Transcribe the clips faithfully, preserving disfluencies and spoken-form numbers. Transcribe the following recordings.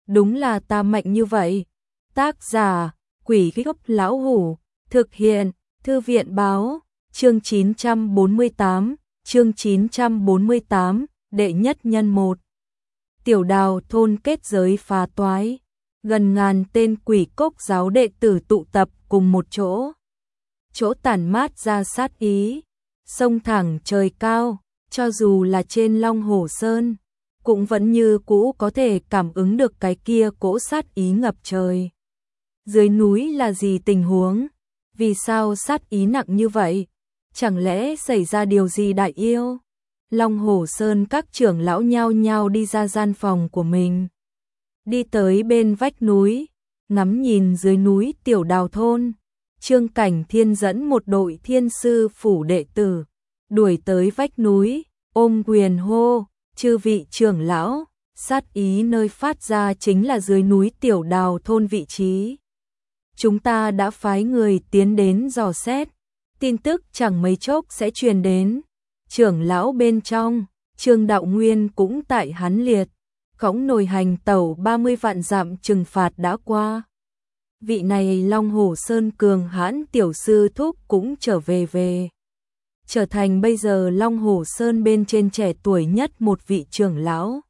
đúng là ta mạnh như vậy. Tác giả, Quỷ Gốc Lão Hủ, thực hiện, Thư viện Báo, chương chín trăm bốn mươi tám, chương chín trăm bốn mươi tám, đệ nhất nhân một. Tiểu Đào thôn kết giới phá toái, gần ngàn tên quỷ cốc giáo đệ tử tụ tập cùng một chỗ. Chỗ tản mát ra sát ý, sông thẳng trời cao, cho dù là trên Long Hổ Sơn, cũng vẫn như cũ có thể cảm ứng được cái kia cỗ sát ý ngập trời. Dưới núi là gì tình huống? Vì sao sát ý nặng như vậy? Chẳng lẽ xảy ra điều gì đại yêu? Long Hổ Sơn các trưởng lão nhao nhao đi ra gian phòng của mình. Đi tới bên vách núi, ngắm nhìn dưới núi Tiểu Đào thôn. Trương Cảnh Thiên dẫn một đội thiên sư phủ đệ tử, đuổi tới vách núi, ôm quyền hô, chư vị trưởng lão, sát ý nơi phát ra chính là dưới núi Tiểu Đào thôn vị trí. Chúng ta đã phái người tiến đến dò xét, tin tức chẳng mấy chốc sẽ truyền đến. Trưởng lão bên trong, Trương Đạo Nguyên cũng tại hắn liệt, khổng nồi hành tẩu ba mươi vạn dặm trừng phạt đã qua. Vị này Long Hổ Sơn cường hãn tiểu sư thúc cũng trở về về. Trở thành bây giờ Long Hổ Sơn bên trên trẻ tuổi nhất một vị trưởng lão.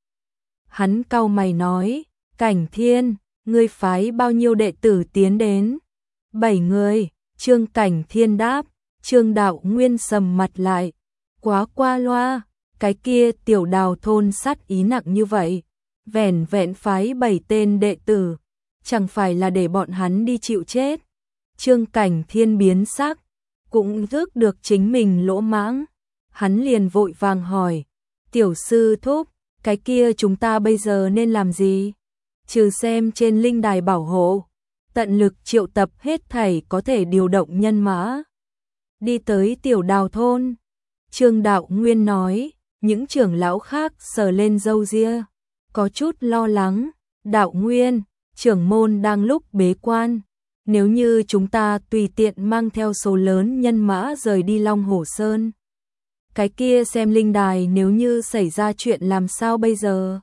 Hắn cau mày nói, Cảnh Thiên, ngươi phái bao nhiêu đệ tử tiến đến? Bảy người, Trương Cảnh Thiên đáp. Trương Đạo Nguyên sầm mặt lại, quá qua loa, cái kia Tiểu Đào thôn sát ý nặng như vậy, vẻn vẹn phái bảy tên đệ tử, chẳng phải là để bọn hắn đi chịu chết. Trương Cảnh Thiên biến sắc, cũng rước được chính mình lỗ mãng, hắn liền vội vàng hỏi, tiểu sư thúc, cái kia chúng ta bây giờ nên làm gì? Trừ xem trên linh đài bảo hộ, tận lực triệu tập hết thảy có thể điều động nhân mã. Đi tới Tiểu Đào thôn, Trương Đạo Nguyên nói, những trưởng lão khác sờ lên râu ria, có chút lo lắng. Đạo Nguyên, trưởng môn đang lúc bế quan, nếu như chúng ta tùy tiện mang theo số lớn nhân mã rời đi Long Hổ Sơn, cái kia xem linh đài nếu như xảy ra chuyện làm sao bây giờ?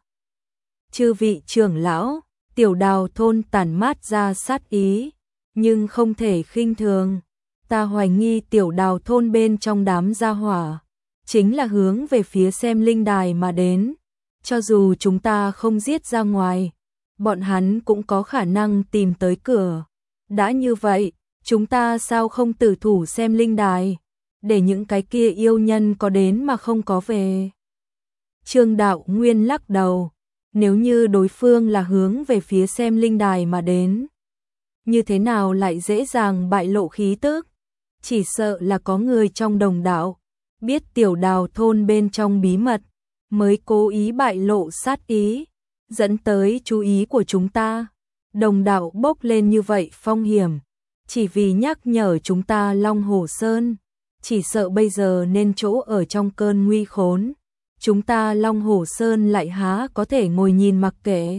Chư vị trưởng lão, Tiểu Đào thôn tản mát ra sát ý, nhưng không thể khinh thường. Ta hoài nghi Tiểu Đào thôn bên trong đám gia hỏa, chính là hướng về phía xem linh đài mà đến. Cho dù chúng ta không giết ra ngoài, bọn hắn cũng có khả năng tìm tới cửa. Đã như vậy, chúng ta sao không tử thủ xem linh đài, để những cái kia yêu nhân có đến mà không có về? Trương Đạo Nguyên lắc đầu, nếu như đối phương là hướng về phía xem linh đài mà đến, như thế nào lại dễ dàng bại lộ khí tức? Chỉ sợ là có người trong đồng đạo biết Tiểu Đào thôn bên trong bí mật, mới cố ý bại lộ sát ý, dẫn tới chú ý của chúng ta. Đồng đạo bốc lên như vậy phong hiểm, chỉ vì nhắc nhở chúng ta Long Hổ Sơn, chỉ sợ bây giờ nên chỗ ở trong cơn nguy khốn. Chúng ta Long Hổ Sơn lại há có thể ngồi nhìn mặc kệ.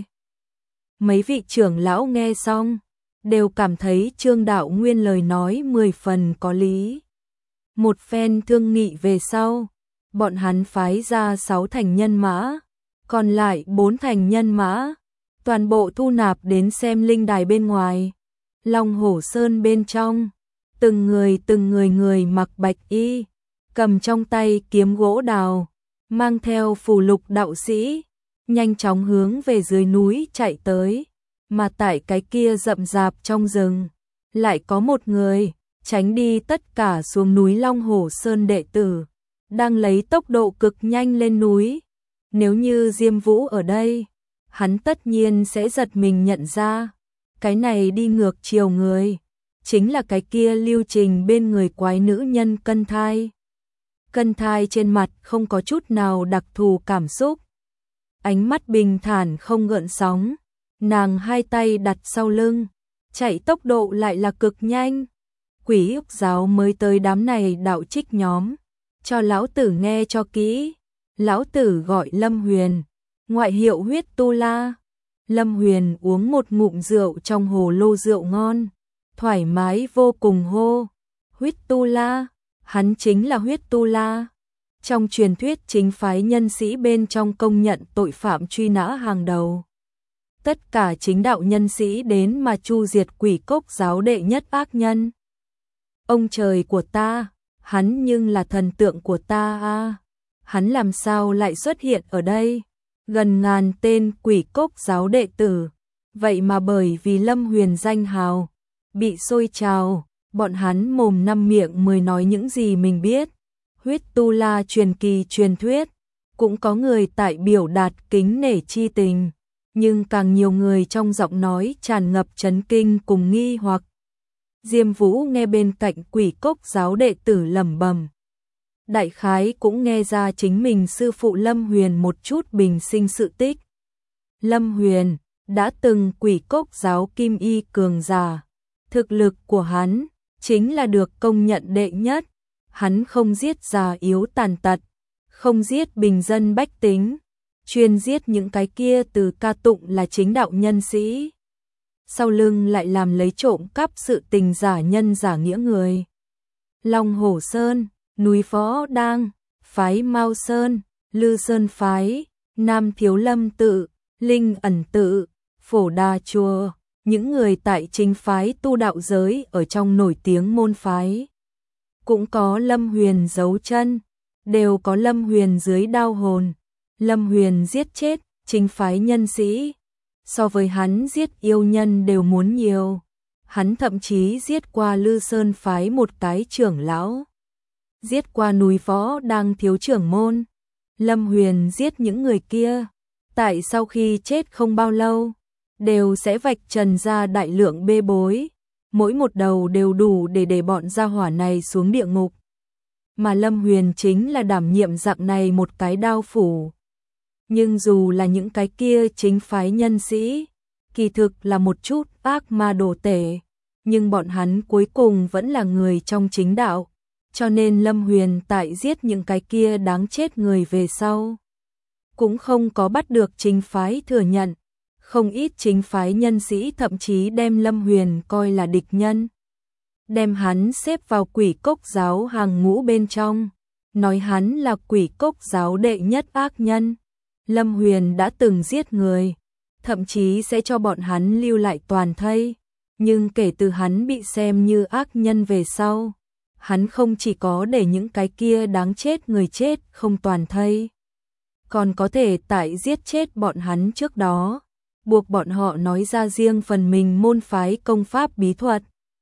Mấy vị trưởng lão nghe xong, đều cảm thấy Trương Đạo Nguyên lời nói mười phần có lý. Một phen thương nghị về sau, bọn hắn phái ra sáu thành nhân mã, còn lại bốn thành nhân mã, toàn bộ thu nạp đến xem linh đài bên ngoài. Long Hổ Sơn bên trong, từng người từng người người mặc bạch y, cầm trong tay kiếm gỗ đào, mang theo phù lục đạo sĩ, nhanh chóng hướng về dưới núi chạy tới. Mà tại cái kia rậm rạp trong rừng, lại có một người tránh đi tất cả xuống núi Long Hổ Sơn đệ tử, đang lấy tốc độ cực nhanh lên núi. Nếu như Diêm Vũ ở đây, hắn tất nhiên sẽ giật mình nhận ra, cái này đi ngược chiều người, chính là cái kia lưu trình bên người quái nữ nhân Cân Thai. Cân Thai trên mặt không có chút nào đặc thù cảm xúc, ánh mắt bình thản không gợn sóng, nàng hai tay đặt sau lưng, chạy tốc độ lại là cực nhanh. Quỷ Ức giáo mới tới đám này đạo trích nhóm, cho lão tử nghe cho kỹ. Lão tử gọi Lâm Huyền, ngoại hiệu Huyết Tu La. Lâm Huyền uống một ngụm rượu trong hồ lô rượu ngon, thoải mái vô cùng hô, Huyết Tu La, hắn chính là Huyết Tu La. Trong truyền thuyết chính phái nhân sĩ bên trong công nhận tội phạm truy nã hàng đầu. tất cả chính đạo nhân sĩ đến mà chu diệt Quỷ Cốc giáo đệ nhất ác nhân. Ông trời của ta, hắn nhưng là thần tượng của ta a, hắn làm sao lại xuất hiện ở đây? Gần ngàn tên Quỷ Cốc giáo đệ tử, vậy mà bởi vì Lâm Huyền danh hào, bị xôi trào, bọn hắn mồm năm miệng mười nói những gì mình biết. Huyết Tu La truyền kỳ truyền thuyết, cũng có người tại biểu đạt kính nể chi tình, nhưng càng nhiều người trong giọng nói tràn ngập chấn kinh cùng nghi hoặc. Diêm Vũ nghe bên cạnh Quỷ Cốc giáo đệ tử lẩm bẩm, đại khái cũng nghe ra chính mình sư phụ Lâm Huyền một chút bình sinh sự tích. Lâm Huyền đã từng Quỷ Cốc giáo kim y cường giả, thực lực của hắn chính là được công nhận đệ nhất. Hắn không giết già yếu tàn tật, không giết bình dân bách tính, chuyên giết những cái kia từ ca tụng là chính đạo nhân sĩ. Sau lưng lại làm lấy trộm cắp sự tình giả nhân giả nghĩa người. Long Hổ Sơn, núi Phó Đang, phái Mao Sơn, Lư Sơn phái, Nam Thiếu Lâm tự, Linh Ẩn tự, Phổ Đà chùa, những người tại chính phái tu đạo giới ở trong nổi tiếng môn phái. Cũng có Lâm Huyền giấu chân, đều có Lâm Huyền dưới đao hồn. Lâm Huyền giết chết chính phái nhân sĩ, so với hắn giết yêu nhân đều muốn nhiều. Hắn thậm chí giết qua Lư Sơn phái một cái trưởng lão, giết qua núi Phó Đang thiếu trưởng môn. Lâm Huyền giết những người kia, tại sau khi chết không bao lâu, đều sẽ vạch trần ra đại lượng bê bối, mỗi một đầu đều đủ để để bọn gia hỏa này xuống địa ngục. Mà Lâm Huyền chính là đảm nhiệm dạng này một cái đao phủ. Nhưng dù là những cái kia chính phái nhân sĩ, kỳ thực là một chút ác ma đồ tể, nhưng bọn hắn cuối cùng vẫn là người trong chính đạo, cho nên Lâm Huyền tại giết những cái kia đáng chết người về sau, cũng không có bắt được chính phái thừa nhận. Không ít chính phái nhân sĩ thậm chí đem Lâm Huyền coi là địch nhân, đem hắn xếp vào Quỷ Cốc giáo hàng ngũ bên trong, nói hắn là Quỷ Cốc giáo đệ nhất ác nhân. Lâm Huyền đã từng giết người, thậm chí sẽ cho bọn hắn lưu lại toàn thây, nhưng kể từ hắn bị xem như ác nhân về sau, hắn không chỉ có để những cái kia đáng chết người chết không toàn thây, còn có thể tại giết chết bọn hắn trước đó, buộc bọn họ nói ra riêng phần mình môn phái công pháp bí thuật.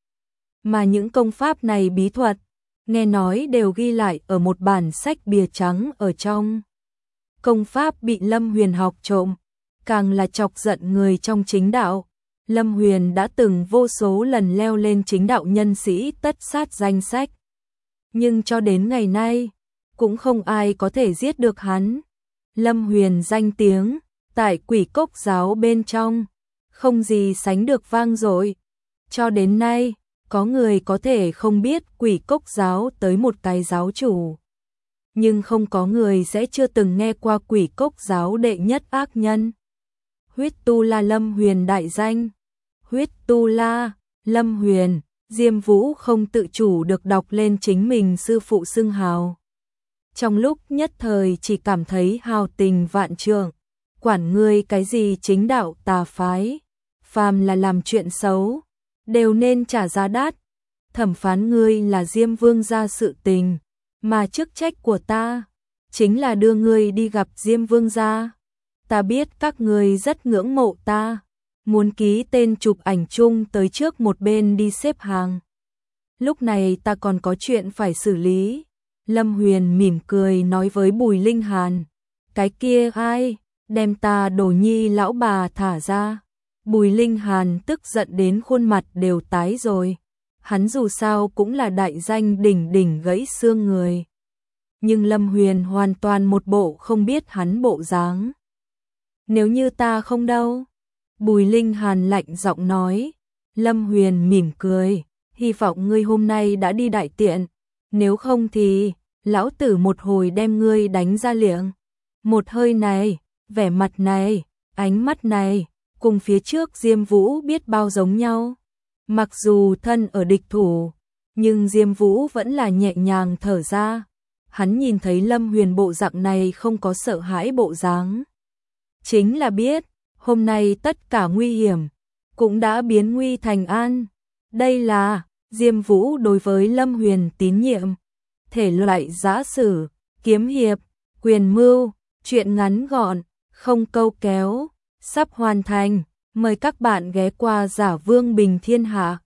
Mà những công pháp này bí thuật, nghe nói đều ghi lại ở một bản sách bìa trắng ở trong. Công pháp bị Lâm Huyền học trộm, càng là chọc giận người trong chính đạo. Lâm Huyền đã từng vô số lần leo lên chính đạo nhân sĩ tất sát danh sách, nhưng cho đến ngày nay, cũng không ai có thể giết được hắn. Lâm Huyền danh tiếng tại Quỷ Cốc giáo bên trong, không gì sánh được vang dội. Cho đến nay, có người có thể không biết Quỷ Cốc giáo tới một cái giáo chủ, nhưng không có người sẽ chưa từng nghe qua Quỷ Cốc giáo đệ nhất ác nhân. Huyết Tu La Lâm Huyền đại danh. Huyết Tu La, Lâm Huyền, Diêm Vũ không tự chủ được đọc lên chính mình sư phụ xưng hào. Trong lúc nhất thời chỉ cảm thấy hào tình vạn trượng. Quản ngươi cái gì chính đạo tà phái, phàm là làm chuyện xấu, đều nên trả giá đắt. Thẩm phán ngươi là Diêm Vương gia sự tình, mà chức trách của ta chính là đưa ngươi đi gặp Diêm Vương gia. Ta biết các ngươi rất ngưỡng mộ ta, muốn ký tên chụp ảnh chung tới trước một bên đi xếp hàng. Lúc này ta còn có chuyện phải xử lý. Lâm Huyền mỉm cười nói với Bùi Linh Hàn, cái kia ai? Đem ta Đồ Nhi lão bà thả ra. Bùi Linh Hàn tức giận đến khuôn mặt đều tái rồi. Hắn dù sao cũng là đại danh đỉnh đỉnh gãy xương người. Nhưng Lâm Huyền hoàn toàn một bộ không biết hắn bộ dáng. Nếu như ta không đâu. Bùi Linh Hàn lạnh giọng nói. Lâm Huyền mỉm cười. Hy vọng ngươi hôm nay đã đi đại tiện. Nếu không thì lão tử một hồi đem ngươi đánh ra liệng. Một hơi này, vẻ mặt này, ánh mắt này, cùng phía trước Diêm Vũ biết bao giống nhau. Mặc dù thân ở địch thủ, nhưng Diêm Vũ vẫn là nhẹ nhàng thở ra. Hắn nhìn thấy Lâm Huyền bộ dạng này không có sợ hãi bộ dáng, chính là biết hôm nay tất cả nguy hiểm cũng đã biến nguy thành an. Đây là Diêm Vũ đối với Lâm Huyền tín nhiệm. Thể loại giã sử, kiếm hiệp, quyền mưu, truyện ngắn gọn, không câu kéo, sắp hoàn thành. Mời các bạn ghé qua Giả Vương Bình Thiên Hạ.